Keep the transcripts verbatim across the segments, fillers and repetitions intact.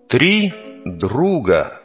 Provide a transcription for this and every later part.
Три друга.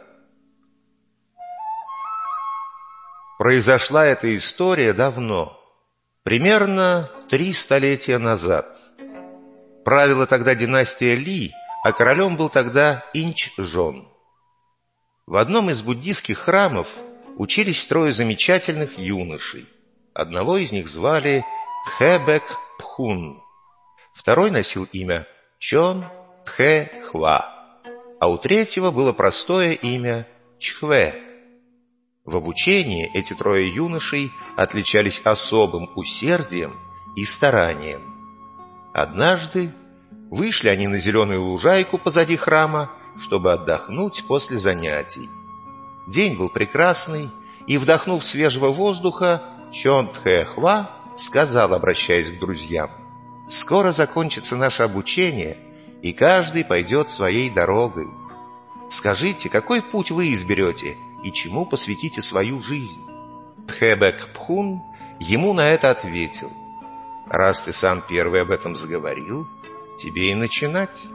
Произошла эта история давно, примерно три столетия назад. Правила тогда династия Ли, а королем был тогда Инчжон. В одном из буддийских храмов учились трое замечательных юношей. Одного из них звали Тхэбэк-пхун, второй носил имя Чон Тхэ-хва, а у третьего было простое имя Чхве. В обучении эти трое юношей отличались особым усердием и старанием. Однажды вышли они на зеленую лужайку позади храма, чтобы отдохнуть после занятий. День был прекрасный, и, вдохнув свежего воздуха, Чон Тхэ-хва сказал, обращаясь к друзьям: «Скоро закончится наше обучение, и каждый пойдет своей дорогой. Скажите, какой путь вы изберете и чему посвятите свою жизнь?» Тхэбэк-пхун ему на это ответил: «Раз ты сам первый об этом заговорил, тебе и начинать».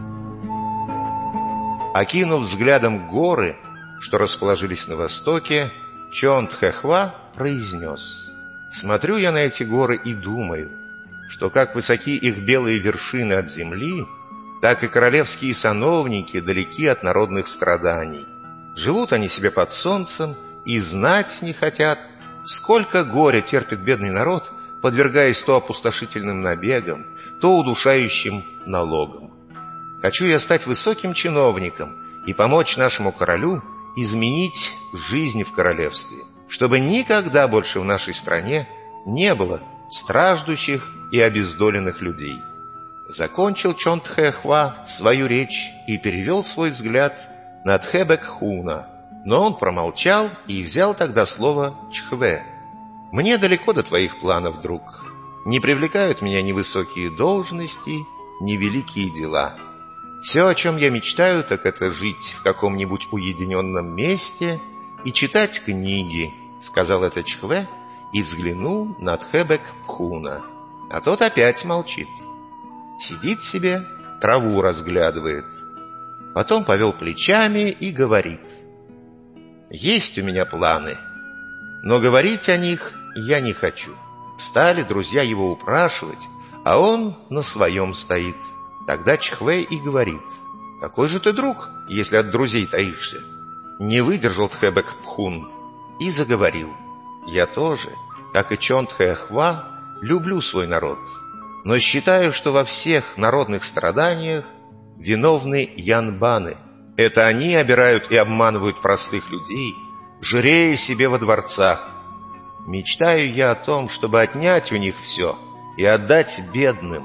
Окинув взглядом горы, что расположились на востоке, Чон Тхэ-хва произнес: «Смотрю я на эти горы и думаю, что как высоки их белые вершины от земли, так и королевские сановники далеки от народных страданий. Живут они себе под солнцем и знать не хотят, сколько горя терпит бедный народ, подвергаясь то опустошительным набегам, то удушающим налогам. Хочу я стать высоким чиновником и помочь нашему королю изменить жизнь в королевстве, чтобы никогда больше в нашей стране не было страждущих и обездоленных людей». Закончил Чон Тхэ-хва свою речь и перевел свой взгляд на Тхэбэк-пхуна, но он промолчал и взял тогда слово Чхве. «Мне далеко до твоих планов, друг. Не привлекают меня ни высокие должности, ни великие дела. Все, о чем я мечтаю, так это жить в каком-нибудь уединенном месте и читать книги», — сказал это Чхве и взглянул на Тхэбэк-пхуна. А тот опять молчит. Сидит себе, траву разглядывает. Потом повел плечами и говорит: «Есть у меня планы, но говорить о них я не хочу». Стали друзья его упрашивать, а он на своем стоит. Тогда Чхве и говорит: «Какой же ты друг, если от друзей таишься?» Не выдержал Тхэбэк-пхун и заговорил: «Я тоже, как и Чон Тхэ-хва, люблю свой народ, но считаю, что во всех народных страданиях виновны янбаны. Это они обирают и обманывают простых людей, жирея себе во дворцах. Мечтаю я о том, чтобы отнять у них все и отдать бедным,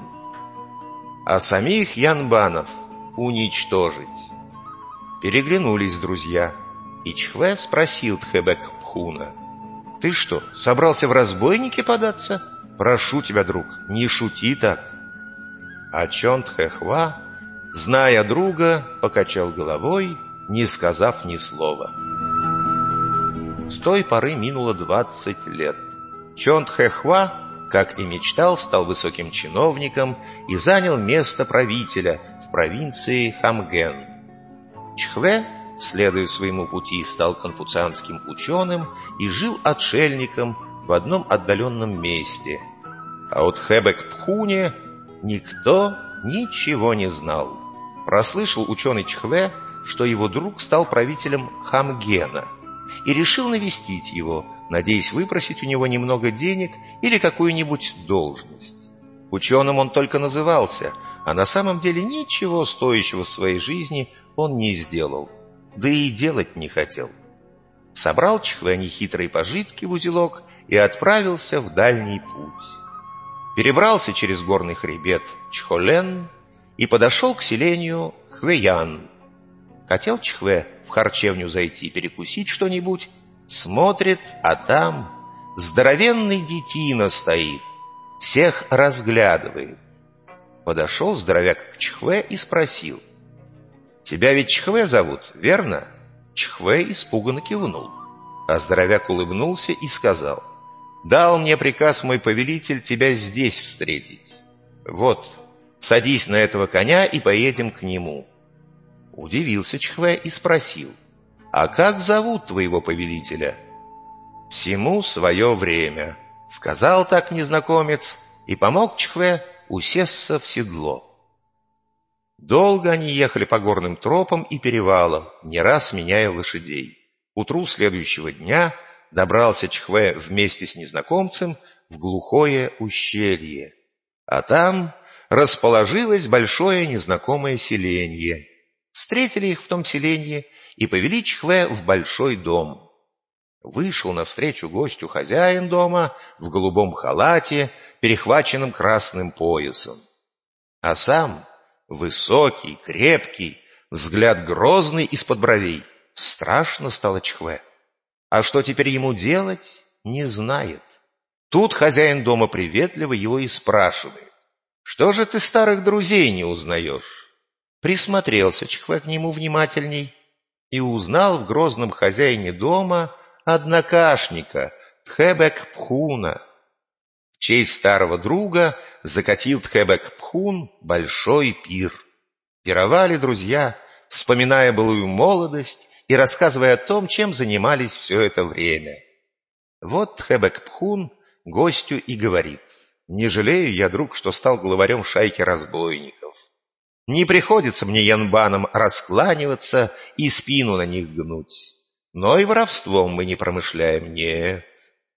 а самих янбанов уничтожить». Переглянулись друзья, и Чхве спросил Тхэбэк-пхуна: «Ты что, собрался в разбойники податься? Прошу тебя, друг, не шути так». А Чон Тхэ-хва, зная друга, покачал головой, не сказав ни слова. С той поры минуло двадцать лет. Чон Тхэ-хва, как и мечтал, стал высоким чиновником и занял место правителя в провинции Хамген. Чхве, следуя своему пути, стал конфуцианским ученым и жил отшельником в одном отдаленном месте. А от Тхэбэк-пхуне никто ничего не знал. Прослышал ученый Чхве, что его друг стал правителем Хамгена, и решил навестить его, надеясь выпросить у него немного денег или какую-нибудь должность. Ученым он только назывался, а на самом деле ничего стоящего в своей жизни он не сделал, да и делать не хотел. Собрал Чхве нехитрые пожитки в узелок и отправился в дальний путь. Перебрался через горный хребет Чхолен и подошел к селению Хвэян. Хотел Чхве в харчевню зайти перекусить что-нибудь, смотрит, а там здоровенный детина стоит, всех разглядывает. Подошел здоровяк к Чхве и спросил: «Тебя ведь Чхве зовут, верно?» Чхве испуганно кивнул, а здоровяк улыбнулся и сказал: «Дал мне приказ мой повелитель тебя здесь встретить. Вот, садись на этого коня и поедем к нему». Удивился Чхве и спросил: «А как зовут твоего повелителя?» «Всему свое время», — сказал так незнакомец и помог Чхве усесться в седло. Долго они ехали по горным тропам и перевалам, не раз меняя лошадей. К утру следующего дня добрался Чхве вместе с незнакомцем в глухое ущелье, а там расположилось большое незнакомое селенье. Встретили их в том селенье и повели Чхве в большой дом. Вышел навстречу гостю хозяин дома в голубом халате, перехваченном красным поясом. А сам высокий, крепкий, взгляд грозный из-под бровей. Страшно стало Чхве. А что теперь ему делать, не знает. Тут хозяин дома приветливо его и спрашивает: «Что же ты старых друзей не узнаешь?» Присмотрелся Чхве к нему внимательней и узнал в грозном хозяине дома однокашника Тхебек-Пхуна. В честь старого друга закатил Тхебек-Пхун большой пир. Пировали друзья, вспоминая былую молодость и рассказывая о том, чем занимались все это время. Вот Тхебек-Пхун гостю и говорит: «Не жалею я, друг, что стал главарем шайки разбойников. Не приходится мне янбанам раскланиваться и спину на них гнуть. Но и воровством мы не промышляем, нет.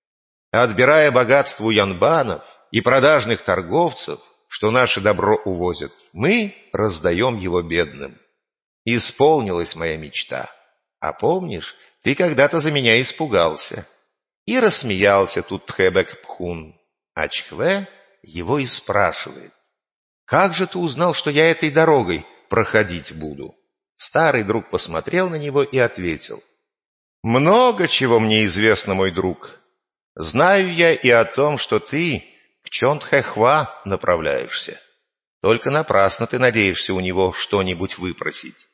Отбирая богатство у янбанов и продажных торговцев, что наше добро увозят, мы раздаем его бедным. Исполнилась моя мечта. А помнишь, ты когда-то за меня испугался». И рассмеялся тут Тхебек-Пхун. А Чхве его и спрашивает: «Как же ты узнал, что я этой дорогой проходить буду?» Старый друг посмотрел на него и ответил: «Много чего мне известно, мой друг. Знаю я и о том, что ты к Чонтхэхва направляешься. Только напрасно ты надеешься у него что-нибудь выпросить.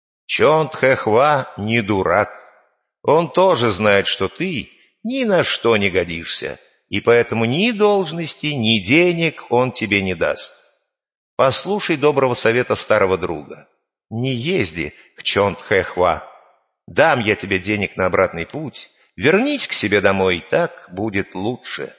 Чонтхэхва не дурак. Он тоже знает, что ты ни на что не годишься, и поэтому ни должности, ни денег он тебе не даст. Послушай доброго совета старого друга. Не езди к Чонтхэхва. Дам я тебе денег на обратный путь. Вернись к себе домой, так будет лучше».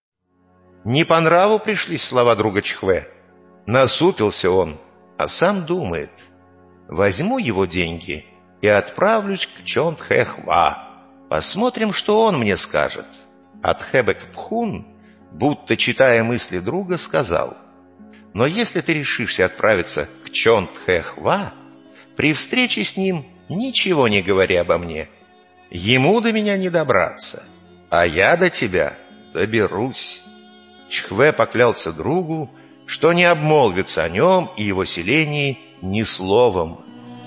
Не по нраву пришлись слова друга Чхве. Насупился он, а сам думает: возьму его деньги и отправлюсь к Чонтхэхва. Посмотрим, что он мне скажет. А Тхебек-Пхун, будто читая мысли друга, сказал: «Но если ты решишься отправиться к Чонтхэхва, при встрече с ним ничего не говори обо мне. Ему до меня не добраться, а я до тебя доберусь». Чхве поклялся другу, что не обмолвится о нем и его селении ни словом.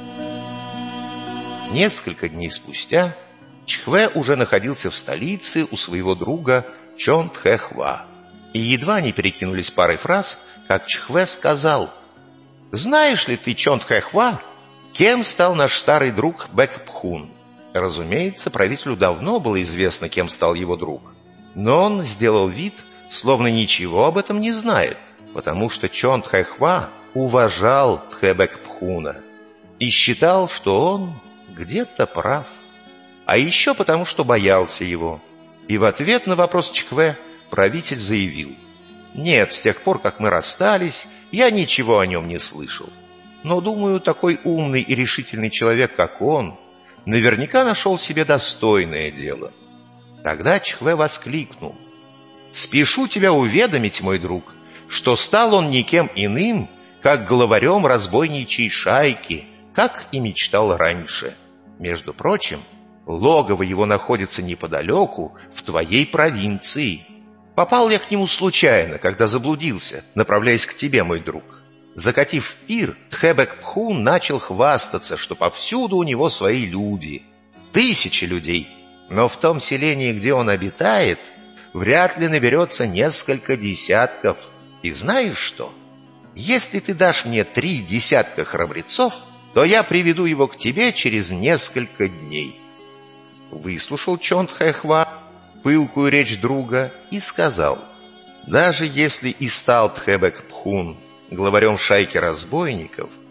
Несколько дней спустя Чхве уже находился в столице у своего друга Чонтхэхва. И едва не перекинулись парой фраз, как Чхве сказал: «Знаешь ли ты, Чонтхэхва, кем стал наш старый друг Бэк-Пхун?» Разумеется, правителю давно было известно, кем стал его друг. Но он сделал вид, словно ничего об этом не знает, потому что Чонтхэхва уважал Тхебек-Пхуна и считал, что он где-то прав. А еще потому, что боялся его. И в ответ на вопрос Чхве правитель заявил: «Нет, с тех пор, как мы расстались, я ничего о нем не слышал. Но, думаю, такой умный и решительный человек, как он, наверняка нашел себе достойное дело». Тогда Чхве воскликнул: «Спешу тебя уведомить, мой друг, что стал он никем иным, как главарем разбойничьей шайки, как и мечтал раньше. Между прочим, логово его находится неподалеку, в твоей провинции. Попал я к нему случайно, когда заблудился, направляясь к тебе, мой друг. Закатив пир, Тхебек-Пхун начал хвастаться, что повсюду у него свои люди. Тысячи людей. Но в том селении, где он обитает, вряд ли наберется несколько десятков. И знаешь что? Если ты дашь мне три десятка храбрецов, то я приведу его к тебе через несколько дней». Выслушал Чонтхэхва пылкую речь друга и сказал: «Даже если и стал Тхебек-Пхун главарем шайки разбойников,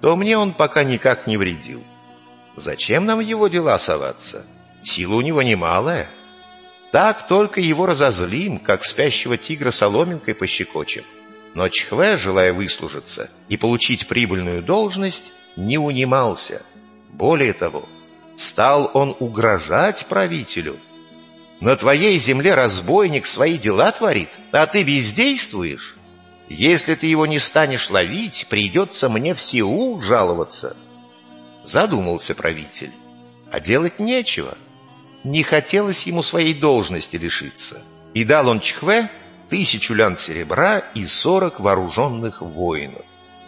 то мне он пока никак не вредил. Зачем нам в его дела соваться? Сила у него немалая. Так только его разозлим, как спящего тигра соломинкой пощекочем. Но Чхве, желая выслужиться и получить прибыльную должность, не унимался. Более того, стал он угрожать правителю. На твоей земле разбойник свои дела творит, а ты бездействуешь. Если ты его не станешь ловить, придется мне в Сеул жаловаться. Задумался правитель, а делать нечего. Не хотелось ему своей должности лишиться, и дал он Чхве тысячу лян серебра и сорок вооруженных воинов.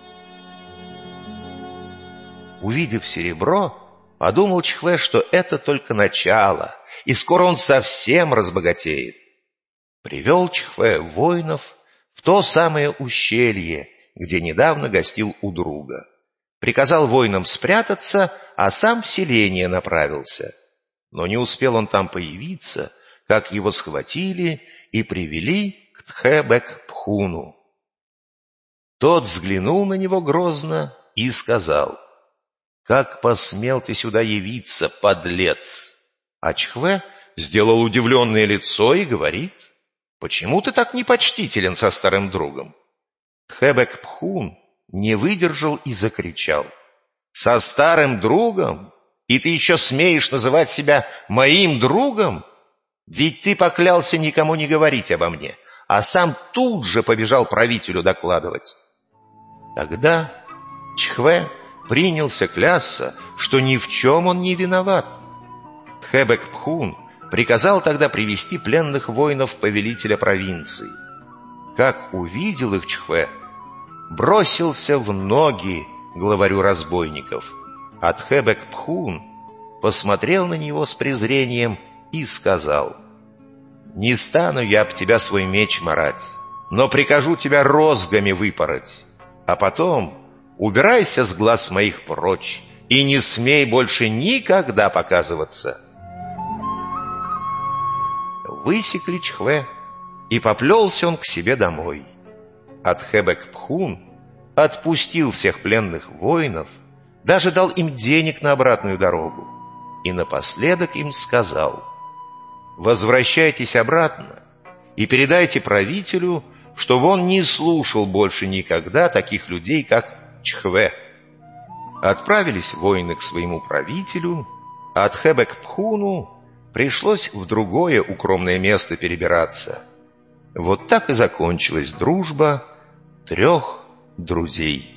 Увидев серебро, подумал Чхве, что это только начало, и скоро он совсем разбогатеет. Привел Чхве воинов в то самое ущелье, где недавно гостил у друга. Приказал воинам спрятаться, а сам в селение направился. Но не успел он там появиться, как его схватили и привели к Тхэ-бек-пхуну. Тот взглянул на него грозно и сказал: «Как посмел ты сюда явиться, подлец?» А Чхве сделал удивленное лицо и говорит: «Почему ты так непочтителен со старым другом?» Тхэ-бек-пхун не выдержал и закричал: «Со старым другом? И ты еще смеешь называть себя моим другом? Ведь ты поклялся никому не говорить обо мне, а сам тут же побежал правителю докладывать». Тогда Чхве принялся клясться, что ни в чем он не виноват. Тхэ-бек-пхун приказал тогда привести пленных воинов повелителя провинции. Как увидел их Чхве, бросился в ноги главарю разбойников, а Тхэ-бек-пхун посмотрел на него с презрением и сказал: «Не стану я об тебя свой меч марать, но прикажу тебя розгами выпороть, а потом убирайся с глаз моих прочь и не смей больше никогда показываться». Высекли Чхве, и поплелся он к себе домой. А Тхэ-бек-пхун отпустил всех пленных воинов, даже дал им денег на обратную дорогу, и напоследок им сказал: «Возвращайтесь обратно и передайте правителю, чтобы он не слушал больше никогда таких людей, как Чхве». Отправились воины к своему правителю, а Тхэ-бек-пхуну пришлось в другое укромное место перебираться. Вот так и закончилась дружба трех друзей.